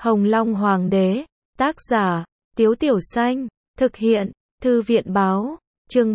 Hồng Long Hoàng đế, tác giả, Tiếu Tiểu Xanh, thực hiện, Thư viện Báo, chương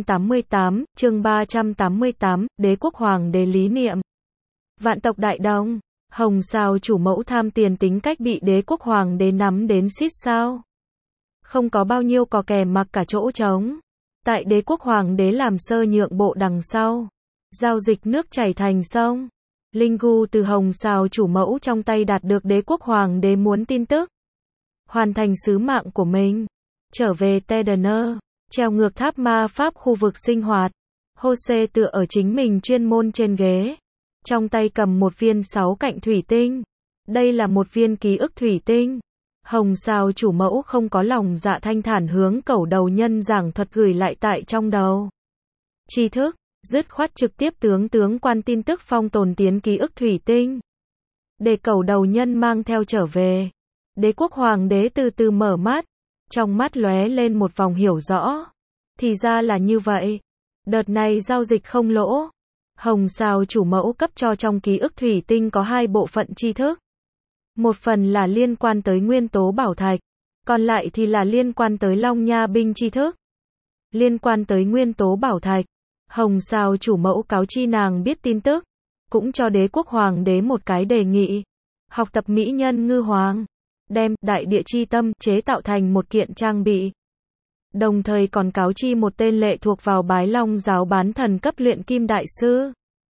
388, Đế quốc Hoàng đế lý niệm. Vạn tộc Đại Đông, Hồng Sào chủ mẫu tham tiền tính cách bị đế quốc Hoàng đế nắm đến xít sao. Không có bao nhiêu cò kè mặc cả chỗ trống. Tại đế quốc Hoàng đế làm sơ nhượng bộ đằng sau. Giao dịch nước chảy thành sông. Linh Gu từ Hồng Sào chủ mẫu trong tay đạt được đế quốc Hoàng đế muốn tin tức. Hoàn thành sứ mạng của mình. Trở về Tedener, treo ngược tháp ma pháp khu vực sinh hoạt. Jose tựa ở chính mình chuyên môn trên ghế. Trong tay cầm một viên 6 cạnh thủy tinh. Đây là một viên ký ức thủy tinh. Hồng Sào chủ mẫu không có lòng dạ thanh thản hướng cẩu đầu nhân giảng thuật gửi lại tại trong đầu. Tri thức, dứt khoát trực tiếp tướng quan tin tức phong tồn tiến ký ức thủy tinh. Để cẩu đầu nhân mang theo trở về. Đế quốc Hoàng đế từ từ mở mắt. Trong mắt lóe lên một vòng hiểu rõ. Thì ra là như vậy. Đợt này giao dịch không lỗ. Hồng Sào chủ mẫu cấp cho trong ký ức thủy tinh có 2 bộ phận tri thức. Một phần là liên quan tới nguyên tố bảo thạch, còn lại thì là liên quan tới Long Nha binh tri thức. Liên quan tới nguyên tố bảo thạch, Hồng Sào chủ mẫu cáo chi nàng biết tin tức, cũng cho đế quốc Hoàng đế một cái đề nghị. Học tập mỹ nhân ngư hoàng, đem đại địa chi tâm chế tạo thành một kiện trang bị. Đồng thời còn cáo chi một tên lệ thuộc vào Bái Long giáo bán thần cấp luyện kim đại sư.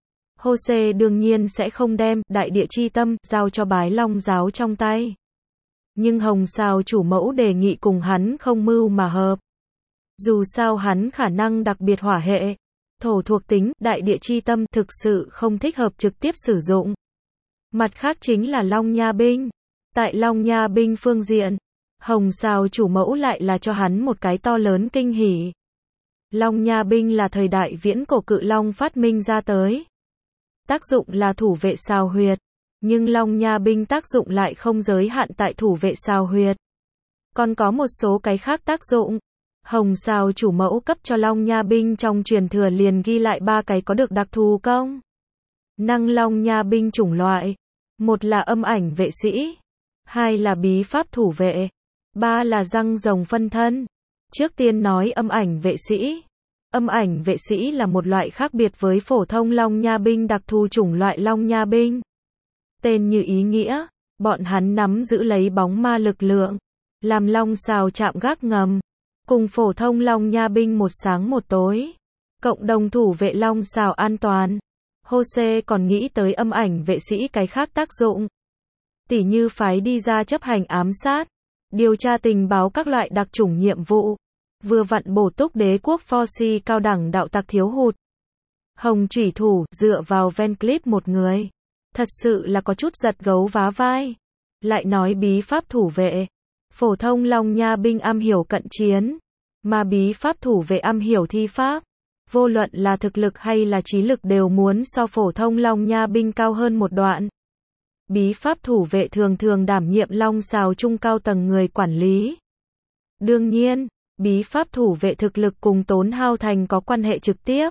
Jose đương nhiên sẽ không đem đại địa chi tâm giao cho Bái Long giáo trong tay. Nhưng Hồng Sào chủ mẫu đề nghị cùng hắn không mưu mà hợp. Dù sao hắn khả năng đặc biệt hỏa hệ, thổ thuộc tính, đại địa chi tâm thực sự không thích hợp trực tiếp sử dụng. Mặt khác chính là Long Nha binh. Tại Long Nha binh phương diện, Hồng Sào chủ mẫu lại là cho hắn một cái to lớn kinh hỉ. Long Nha binh là thời đại viễn cổ cự long phát minh ra tới. Tác dụng là thủ vệ sao huyệt, nhưng Long Nha binh tác dụng lại không giới hạn tại thủ vệ sao huyệt. Còn có một số cái khác tác dụng. Hồng Sào chủ mẫu cấp cho Long Nha binh trong truyền thừa liền ghi lại 3 cái có được đặc thù công năng Long Nha binh chủng loại. Một là âm ảnh vệ sĩ, 2 là bí pháp thủ vệ, 3 là răng rồng phân thân. Trước tiên nói âm ảnh vệ sĩ. Âm ảnh vệ sĩ là một loại khác biệt với phổ thông Long Nha binh đặc thù chủng loại Long Nha binh. Tên như ý nghĩa, bọn hắn nắm giữ lấy bóng ma lực lượng, làm Long Sào chạm gác ngầm, cùng phổ thông Long Nha binh một sáng một tối, cộng đồng thủ vệ Long Sào an toàn. Jose còn nghĩ tới âm ảnh vệ sĩ cái khác tác dụng. Tỉ như phái đi ra chấp hành ám sát, điều tra tình báo các loại đặc chủng nhiệm vụ. Vừa vặn bổ túc đế quốc Forci cao đẳng đạo tặc thiếu hụt. Hồng chủy thủ, dựa vào Van Cleef một người. Thật sự là có chút giật gấu vá vai. Lại nói bí pháp thủ vệ. Phổ thông Long Nha binh am hiểu cận chiến. Mà bí pháp thủ vệ am hiểu thi pháp. Vô luận là thực lực hay là trí lực đều muốn so phổ thông Long Nha binh cao hơn một đoạn. Bí pháp thủ vệ thường thường đảm nhiệm Long Sào trung cao tầng người quản lý. Đương nhiên, bí pháp thủ vệ thực lực cùng tốn hao thành có quan hệ trực tiếp.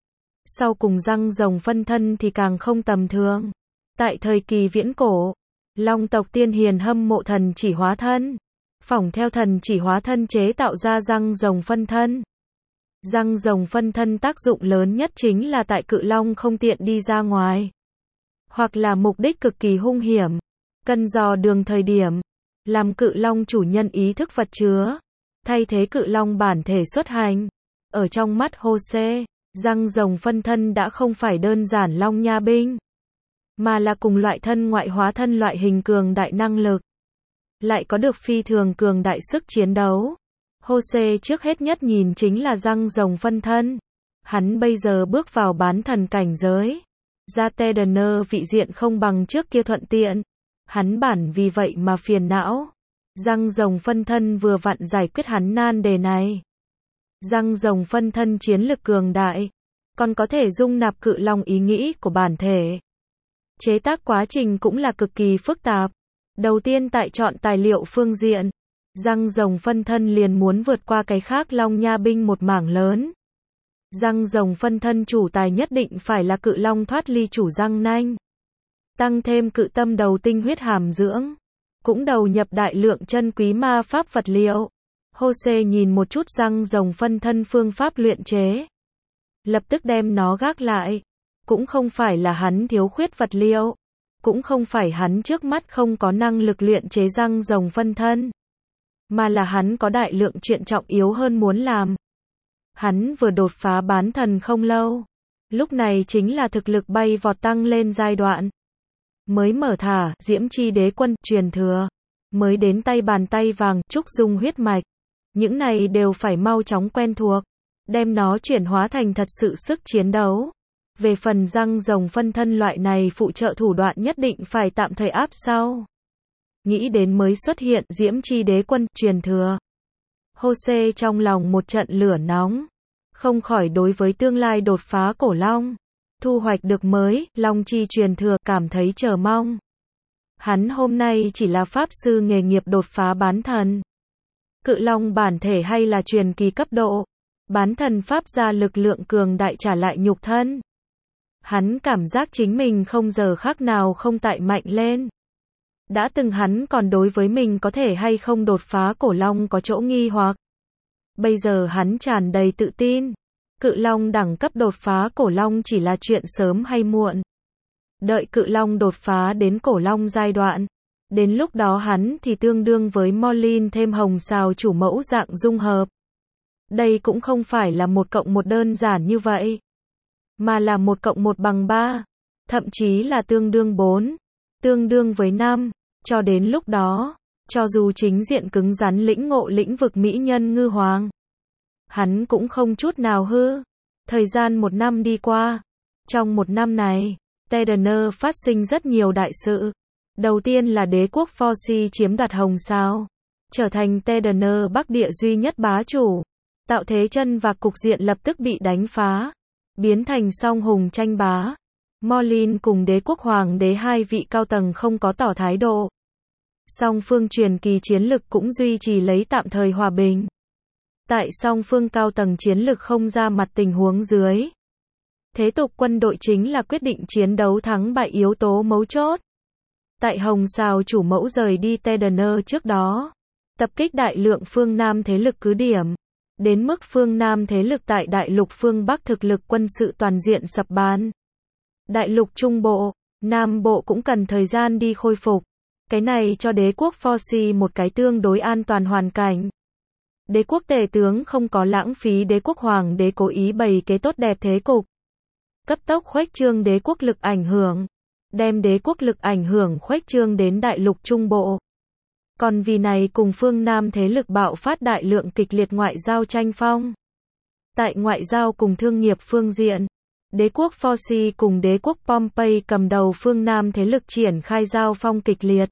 Sau cùng răng rồng phân thân thì càng không tầm thường. Tại thời kỳ viễn cổ, Long tộc tiên hiền hâm mộ thần chỉ hóa thân. Phỏng theo thần chỉ hóa thân chế tạo ra răng rồng phân thân. Răng rồng phân thân tác dụng lớn nhất chính là tại cự long không tiện đi ra ngoài. Hoặc là mục đích cực kỳ hung hiểm. Cần dò đường thời điểm. Làm cự long chủ nhân ý thức vật chứa. Thay thế cự long bản thể xuất hành. Ở trong mắt Jose, răng rồng phân thân đã không phải đơn giản Long Nha binh, mà là cùng loại thân ngoại hóa thân loại hình cường đại năng lực. Lại có được phi thường cường đại sức chiến đấu. Jose trước hết nhất nhìn chính là răng rồng phân thân. Hắn bây giờ bước vào bán thần cảnh giới. Ra Tedener vị diện không bằng trước kia thuận tiện. Hắn bản vì vậy mà phiền não. Răng rồng phân thân vừa vặn giải quyết hắn nan đề này. Răng rồng phân thân chiến lực cường đại, còn có thể dung nạp cự long ý nghĩ của bản thể. Chế tác quá trình cũng là cực kỳ phức tạp. Đầu tiên tại chọn tài liệu phương diện, răng rồng phân thân liền muốn vượt qua cái khác Long Nha binh một mảng lớn. Răng rồng phân thân chủ tài nhất định phải là cự long thoát ly chủ răng nanh. Tăng thêm cự tâm đầu tinh huyết hàm dưỡng. cũng đầu nhập đại lượng chân quý ma pháp vật liệu. Jose nhìn một chút răng rồng phân thân phương pháp luyện chế. Lập tức đem nó gác lại. Cũng không phải là hắn thiếu khuyết vật liệu. Cũng không phải hắn trước mắt không có năng lực luyện chế răng rồng phân thân. Mà là hắn có đại lượng chuyện trọng yếu hơn muốn làm. Hắn vừa đột phá bán thần không lâu. Lúc này chính là thực lực bay vọt tăng lên giai đoạn. Mới mở thả, Diễm Chi Đế Quân, truyền thừa. Mới đến tay bàn tay vàng, trúc dung huyết mạch. Những này đều phải mau chóng quen thuộc. Đem nó chuyển hóa thành thật sự sức chiến đấu. Về phần răng rồng phân thân loại này phụ trợ thủ đoạn nhất định phải tạm thời áp sau. Nghĩ đến mới xuất hiện Diễm Chi Đế Quân, truyền thừa. Jose trong lòng một trận lửa nóng. Không khỏi đối với tương lai đột phá cổ long. Thu hoạch được mới, Long Chi truyền thừa, cảm thấy chờ mong. Hắn hôm nay chỉ là pháp sư nghề nghiệp đột phá bán thần. Cự long bản thể hay là truyền kỳ cấp độ. Bán thần pháp ra lực lượng cường đại trả lại nhục thân. Hắn cảm giác chính mình không giờ khác nào không tại mạnh lên. Đã từng hắn còn đối với mình có thể hay không đột phá cổ long có chỗ nghi hoặc. Bây giờ hắn tràn đầy tự tin. Cự long đẳng cấp đột phá cổ long chỉ là chuyện sớm hay muộn. Đợi cự long đột phá đến cổ long giai đoạn. Đến lúc đó hắn thì tương đương với Morlin thêm hồng xào chủ mẫu dạng dung hợp. Đây cũng không phải là 1+1 đơn giản như vậy. Mà là 1+1 bằng 3. Thậm chí là tương đương 4. Tương đương với 5. Cho đến lúc đó, cho dù chính diện cứng rắn lĩnh ngộ lĩnh vực mỹ nhân ngư hoàng. Hắn cũng không chút nào hư. Thời gian 1 năm đi qua. Trong 1 năm này, Tedener phát sinh rất nhiều đại sự. Đầu tiên là đế quốc Forci chiếm đoạt hồng sao. Trở thành Tedener Bắc địa duy nhất bá chủ. Tạo thế chân và cục diện lập tức bị đánh phá. Biến thành song hùng tranh bá. Morlin cùng đế quốc hoàng đế hai vị cao tầng không có tỏ thái độ. Song phương truyền kỳ chiến lực cũng duy trì lấy tạm thời hòa bình. Tại song phương cao tầng chiến lực không ra mặt tình huống dưới. Thế tục quân đội chính là quyết định chiến đấu thắng bại yếu tố mấu chốt. Tại hồng sao chủ mẫu rời đi Tedener trước đó. Tập kích đại lượng phương Nam thế lực cứ điểm. Đến mức phương Nam thế lực tại đại lục phương Bắc thực lực quân sự toàn diện sập bàn. Đại lục Trung Bộ, Nam Bộ cũng cần thời gian đi khôi phục. Cái này cho đế quốc Forci một cái tương đối an toàn hoàn cảnh. Đế quốc tể tướng không có lãng phí đế quốc hoàng đế cố ý bày kế tốt đẹp thế cục. Cấp tốc khuếch trương đế quốc lực ảnh hưởng. Đem đế quốc lực ảnh hưởng khuếch trương đến đại lục Trung Bộ. Còn vì này cùng phương Nam thế lực bạo phát đại lượng kịch liệt ngoại giao tranh phong. Tại ngoại giao cùng thương nghiệp phương diện, đế quốc Forci cùng đế quốc Pompey cầm đầu phương Nam thế lực triển khai giao phong kịch liệt.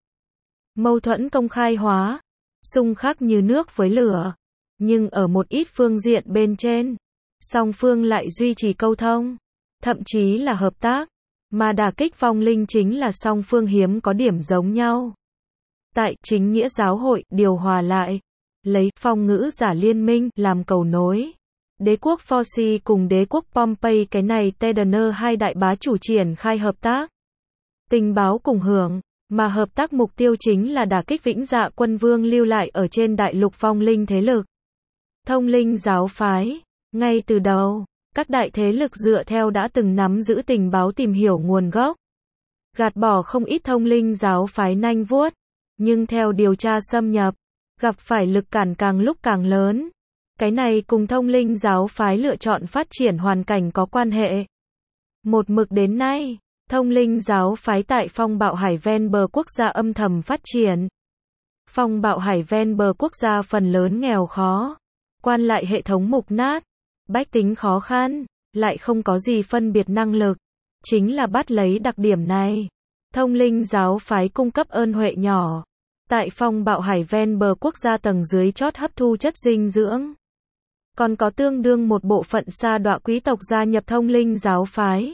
Mâu thuẫn công khai hóa, xung khắc như nước với lửa. Nhưng ở một ít phương diện bên trên, song phương lại duy trì câu thông, thậm chí là hợp tác. Mà đả kích vong linh chính là song phương hiếm có điểm giống nhau. Tại chính nghĩa giáo hội, điều hòa lại. Lấy phong ngữ giả liên minh làm cầu nối. Đế quốc Forci cùng đế quốc Pompey cái này Tedener hai đại bá chủ triển khai hợp tác. Tình báo cùng hưởng, mà hợp tác mục tiêu chính là đả kích Vĩnh Dạ Quân Vương lưu lại ở trên đại lục vong linh thế lực. Thông linh giáo phái, ngay từ đầu, các đại thế lực dựa theo đã từng nắm giữ tình báo tìm hiểu nguồn gốc. Gạt bỏ không ít thông linh giáo phái nanh vuốt, nhưng theo điều tra xâm nhập, gặp phải lực cản càng lúc càng lớn. Cái này cùng thông linh giáo phái lựa chọn phát triển hoàn cảnh có quan hệ. Một mực đến nay, thông linh giáo phái tại phong bạo hải ven bờ quốc gia âm thầm phát triển. Phong bạo hải ven bờ quốc gia phần lớn nghèo khó, quan lại hệ thống mục nát, bách tính khó khăn, lại không có gì phân biệt năng lực. Chính là bắt lấy đặc điểm này. Thông linh giáo phái cung cấp ơn huệ nhỏ. Tại phong bạo hải ven bờ quốc gia tầng dưới chót hấp thu chất dinh dưỡng. Còn có tương đương một bộ phận sa đọa quý tộc gia nhập thông linh giáo phái.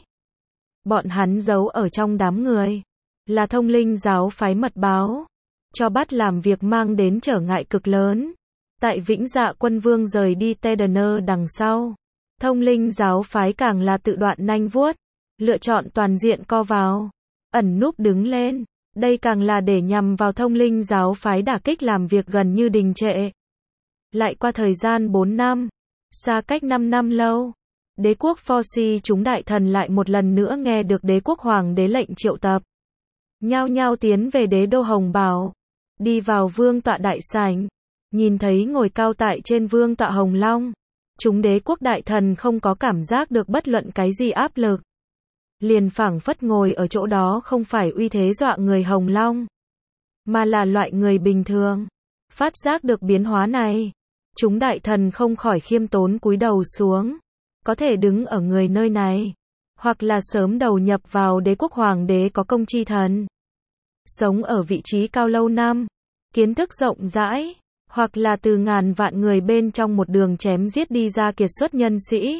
Bọn hắn giấu ở trong đám người. Là thông linh giáo phái mật báo. Cho bắt làm việc mang đến trở ngại cực lớn. Tại Vĩnh Dạ Quân Vương rời đi Tedener đằng sau. Thông linh giáo phái càng là tự đoạn nanh vuốt. Lựa chọn toàn diện co vào. Ẩn núp đứng lên. Đây càng là để nhằm vào Thông Linh giáo phái đả kích làm việc gần như đình trệ. Lại qua thời gian 4 năm, xa cách 5 năm lâu, đế quốc Forci chúng đại thần lại một lần nữa nghe được đế quốc hoàng đế lệnh triệu tập. Nhao nhao tiến về đế đô Hồng Bảo, đi vào vương tọa đại sảnh, nhìn thấy ngồi cao tại trên vương tọa Hồng Long. Chúng đế quốc đại thần không có cảm giác được bất luận cái gì áp lực. Liền phảng phất ngồi ở chỗ đó không phải uy thế dọa người Hồng Long, mà là loại người bình thường. Phát giác được biến hóa này, chúng đại thần không khỏi khiêm tốn cúi đầu xuống. Có thể đứng ở người nơi này, hoặc là sớm đầu nhập vào đế quốc hoàng đế có công chi thần, sống ở vị trí cao lâu năm, kiến thức rộng rãi, hoặc là từ ngàn vạn người bên trong một đường chém giết đi ra kiệt xuất nhân sĩ,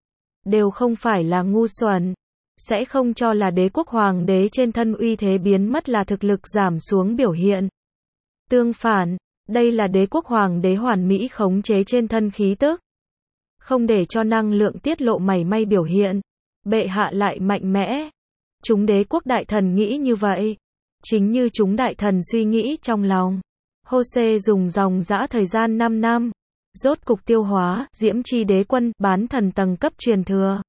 đều không phải là ngu xuẩn, sẽ không cho là đế quốc hoàng đế trên thân uy thế biến mất là thực lực giảm xuống biểu hiện. Tương phản, đây là đế quốc hoàng đế hoàn mỹ khống chế trên thân khí tức, không để cho năng lượng tiết lộ mảy may biểu hiện. Bệ hạ lại mạnh mẽ. Chúng đế quốc đại thần nghĩ như vậy. Chính như chúng đại thần suy nghĩ trong lòng. Hosea dùng dòng dã thời gian 5 năm, rốt cục tiêu hóa Diễm Chi đế quân bán thần tầng cấp truyền thừa.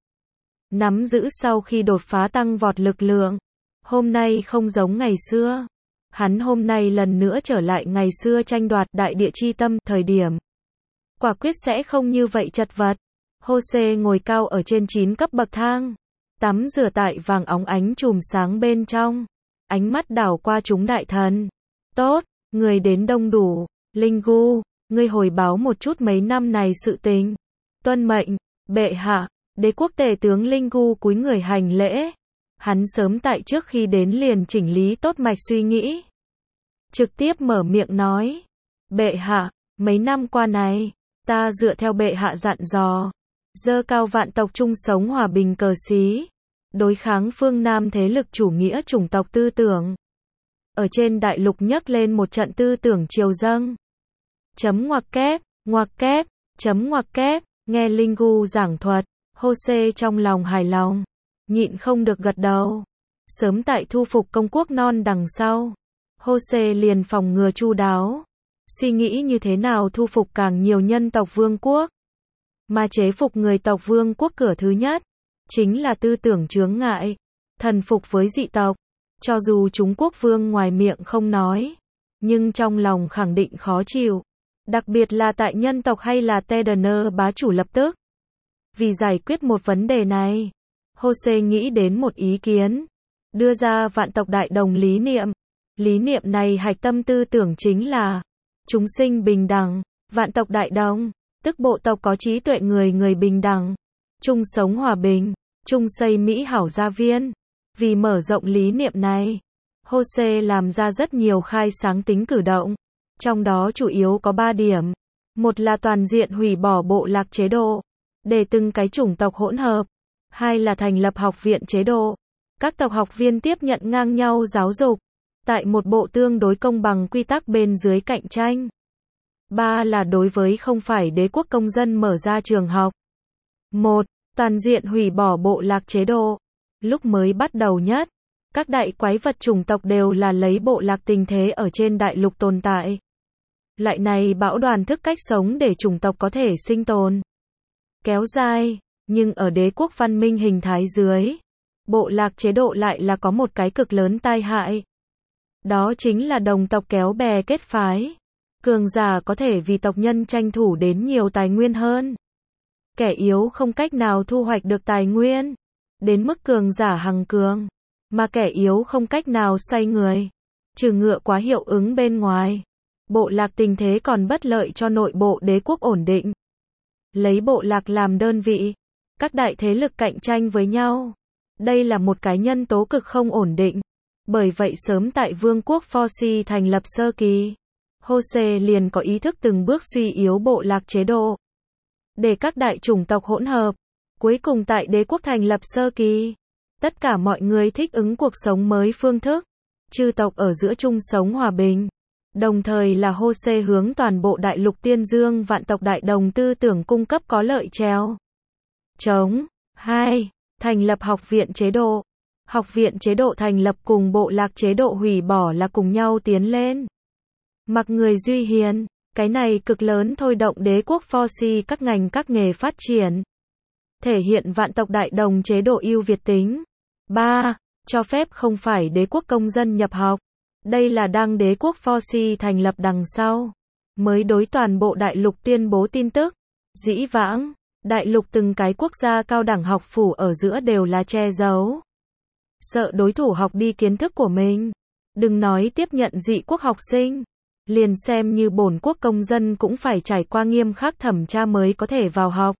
Nắm giữ sau khi đột phá tăng vọt lực lượng. Hôm nay không giống ngày xưa. Hắn hôm nay lần nữa trở lại ngày xưa tranh đoạt đại địa chi tâm thời điểm. Quả quyết sẽ không như vậy chật vật. Hosea ngồi cao ở trên 9 cấp bậc thang, tắm rửa tại vàng óng ánh chùm sáng bên trong, ánh mắt đảo qua chúng đại thần. Tốt, người đến đông đủ. Linh Gu, ngươi hồi báo một chút mấy năm này sự tình. Tuân mệnh, bệ hạ. Đế quốc tể tướng Linh Gu cúi người hành lễ. Hắn sớm tại trước khi đến liền chỉnh lý tốt mạch suy nghĩ, trực tiếp mở miệng nói. Bệ hạ, mấy năm qua này, ta dựa theo bệ hạ dặn dò, giơ cao vạn tộc chung sống hòa bình cờ xí, đối kháng phương Nam thế lực chủ nghĩa chủng tộc tư tưởng. Ở trên đại lục nhấc lên một trận tư tưởng triều dâng. Ngoặc kép, ngoặc kép, nghe Linh Gu giảng thuật, Hosea trong lòng hài lòng, nhịn không được gật đầu. Sớm tại thu phục công quốc non đằng sau, Hosea liền phòng ngừa chu đáo, suy nghĩ như thế nào thu phục càng nhiều nhân tộc vương quốc. Mà chế phục người tộc vương quốc cửa thứ nhất, chính là tư tưởng chướng ngại, thần phục với dị tộc. Cho dù chúng quốc vương ngoài miệng không nói, nhưng trong lòng khẳng định khó chịu. Đặc biệt là tại nhân tộc hay là TDN bá chủ lập tức. Vì giải quyết một vấn đề này, Hosea nghĩ đến một ý kiến, đưa ra vạn tộc đại đồng lý niệm. Lý niệm này hạch tâm tư tưởng chính là chúng sinh bình đẳng, vạn tộc đại đồng, tức bộ tộc có trí tuệ người bình đẳng, chung sống hòa bình, chung xây mỹ hảo gia viên. Vì mở rộng lý niệm này, Hosea làm ra rất nhiều khai sáng tính cử động, trong đó chủ yếu có 3 điểm. Một là toàn diện hủy bỏ bộ lạc chế độ, để từng cái chủng tộc hỗn hợp. Hai là thành lập học viện chế độ, các tộc học viên tiếp nhận ngang nhau giáo dục, tại một bộ tương đối công bằng quy tắc bên dưới cạnh tranh. Ba là đối với không phải đế quốc công dân mở ra trường học. Một, toàn diện hủy bỏ bộ lạc chế độ. Lúc mới bắt đầu nhất, các đại quái vật chủng tộc đều là lấy bộ lạc tình thế ở trên đại lục tồn tại. Loại này bão đoàn thức cách sống để chủng tộc có thể sinh tồn, kéo dài, nhưng ở đế quốc văn minh hình thái dưới, bộ lạc chế độ lại là có một cái cực lớn tai hại. Đó chính là đồng tộc kéo bè kết phái. Cường giả có thể vì tộc nhân tranh thủ đến nhiều tài nguyên hơn. Kẻ yếu không cách nào thu hoạch được tài nguyên, đến mức cường giả hằng cường, mà kẻ yếu không cách nào xoay người. Trừ ngựa quá hiệu ứng bên ngoài, bộ lạc tình thế còn bất lợi cho nội bộ đế quốc ổn định. Lấy bộ lạc làm đơn vị, các đại thế lực cạnh tranh với nhau. Đây là một cái nhân tố cực không ổn định. Bởi vậy sớm tại vương quốc Forci thành lập sơ kỳ, Hosea liền có ý thức từng bước suy yếu bộ lạc chế độ, để các đại chủng tộc hỗn hợp. Cuối cùng tại đế quốc thành lập sơ kỳ, tất cả mọi người thích ứng cuộc sống mới phương thức, chư tộc ở giữa chung sống hòa bình. Đồng thời là Hosea hướng toàn bộ đại lục Tiên Dương vạn tộc đại đồng tư tưởng cung cấp có lợi treo. 2. Thành lập học viện chế độ. Học viện chế độ thành lập cùng bộ lạc chế độ hủy bỏ là cùng nhau tiến lên. Mặc người duy hiền, cái này cực lớn thôi động đế quốc Forci các ngành các nghề phát triển. Thể hiện vạn tộc đại đồng chế độ ưu việt tính. 3. Cho phép không phải đế quốc công dân nhập học. Đây là đăng đế quốc Forci thành lập đằng sau. Mới đối toàn bộ đại lục tuyên bố tin tức. Dĩ vãng, đại lục từng cái quốc gia cao đẳng học phủ ở giữa đều là che giấu. Sợ đối thủ học đi kiến thức của mình. Đừng nói tiếp nhận dị quốc học sinh. Liền xem như bổn quốc công dân cũng phải trải qua nghiêm khắc thẩm tra mới có thể vào học.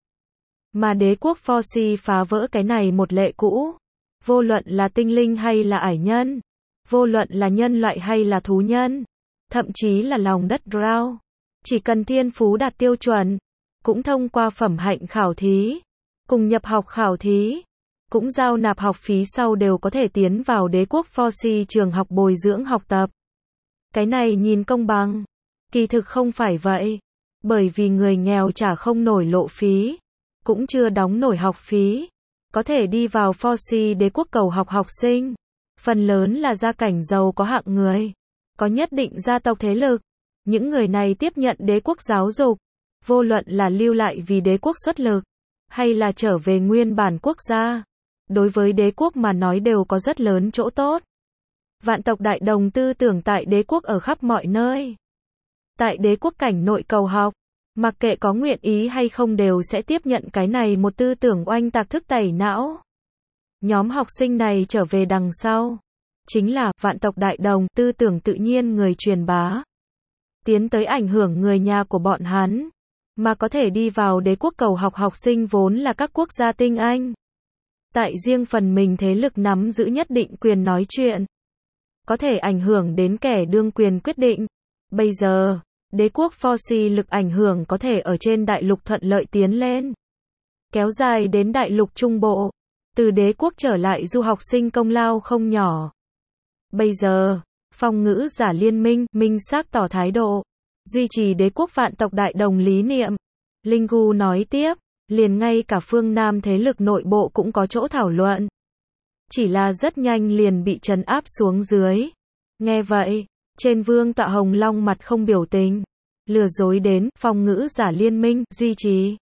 Mà đế quốc Forci phá vỡ cái này một lệ cũ. Vô luận là tinh linh hay là ải nhân. Vô luận là nhân loại hay là thú nhân. Thậm chí là lòng đất Drow. Chỉ cần thiên phú đạt tiêu chuẩn. Cũng thông qua phẩm hạnh khảo thí. Cùng nhập học khảo thí. Cũng giao nạp học phí sau đều có thể tiến vào đế quốc Forci trường học bồi dưỡng học tập. Cái này nhìn công bằng. Kỳ thực không phải vậy. Bởi vì người nghèo trả không nổi lộ phí. Cũng chưa đóng nổi học phí. Có thể đi vào Forci đế quốc cầu học học sinh. Phần lớn là gia cảnh giàu có hạng người. Có nhất định gia tộc thế lực. Những người này tiếp nhận đế quốc giáo dục. Vô luận là lưu lại vì đế quốc xuất lực. Hay là trở về nguyên bản quốc gia. Đối với đế quốc mà nói đều có rất lớn chỗ tốt. Vạn tộc đại đồng tư tưởng tại đế quốc ở khắp mọi nơi. Tại đế quốc cảnh nội cầu học. Mặc kệ có nguyện ý hay không đều sẽ tiếp nhận cái này một tư tưởng oanh tạc thức tẩy não. Nhóm học sinh này trở về đằng sau. Chính là vạn tộc đại đồng tư tưởng tự nhiên người truyền bá. Tiến tới ảnh hưởng người nhà của bọn hắn. Mà có thể đi vào đế quốc cầu học học sinh vốn là các quốc gia tinh anh. Tại riêng phần mình thế lực nắm giữ nhất định quyền nói chuyện. Có thể ảnh hưởng đến kẻ đương quyền quyết định. Bây giờ, đế quốc Forci lực ảnh hưởng có thể ở trên đại lục thuận lợi tiến lên. Kéo dài đến đại lục trung bộ. Từ đế quốc trở lại du học sinh công lao không nhỏ. Bây giờ, phong ngữ giả liên minh, minh xác tỏ thái độ. Duy trì đế quốc vạn tộc đại đồng lý niệm. Linh Gu nói tiếp, liền ngay cả phương Nam thế lực nội bộ cũng có chỗ thảo luận. Chỉ là rất nhanh liền bị trấn áp xuống dưới. Nghe vậy, trên vương tọa Hồng Long mặt không biểu tình. Lừa dối đến, phong ngữ giả liên minh, duy trì.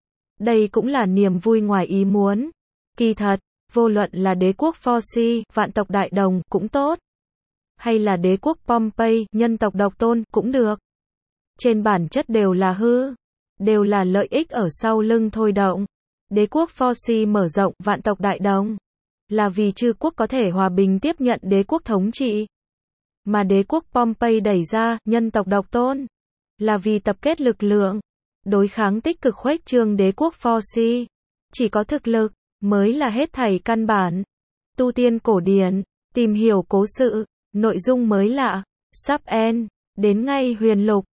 Đây cũng là niềm vui ngoài ý muốn. Kỳ thật, vô luận là đế quốc Forci, vạn tộc đại đồng, cũng tốt. Hay là đế quốc Pompey, nhân tộc độc tôn, cũng được. Trên bản chất đều là hư. Đều là lợi ích ở sau lưng thôi động. Đế quốc Forci mở rộng, vạn tộc đại đồng. Là vì chư quốc có thể hòa bình tiếp nhận đế quốc thống trị. Mà đế quốc Pompey đẩy ra, nhân tộc độc tôn. Là vì tập kết lực lượng. Đối kháng tích cực khuếch trương đế quốc Forci. Chỉ có thực lực, mới là hết thảy căn bản. Tu tiên cổ điển, tìm hiểu cố sự, nội dung mới lạ, sắp end, đến ngay huyền lục.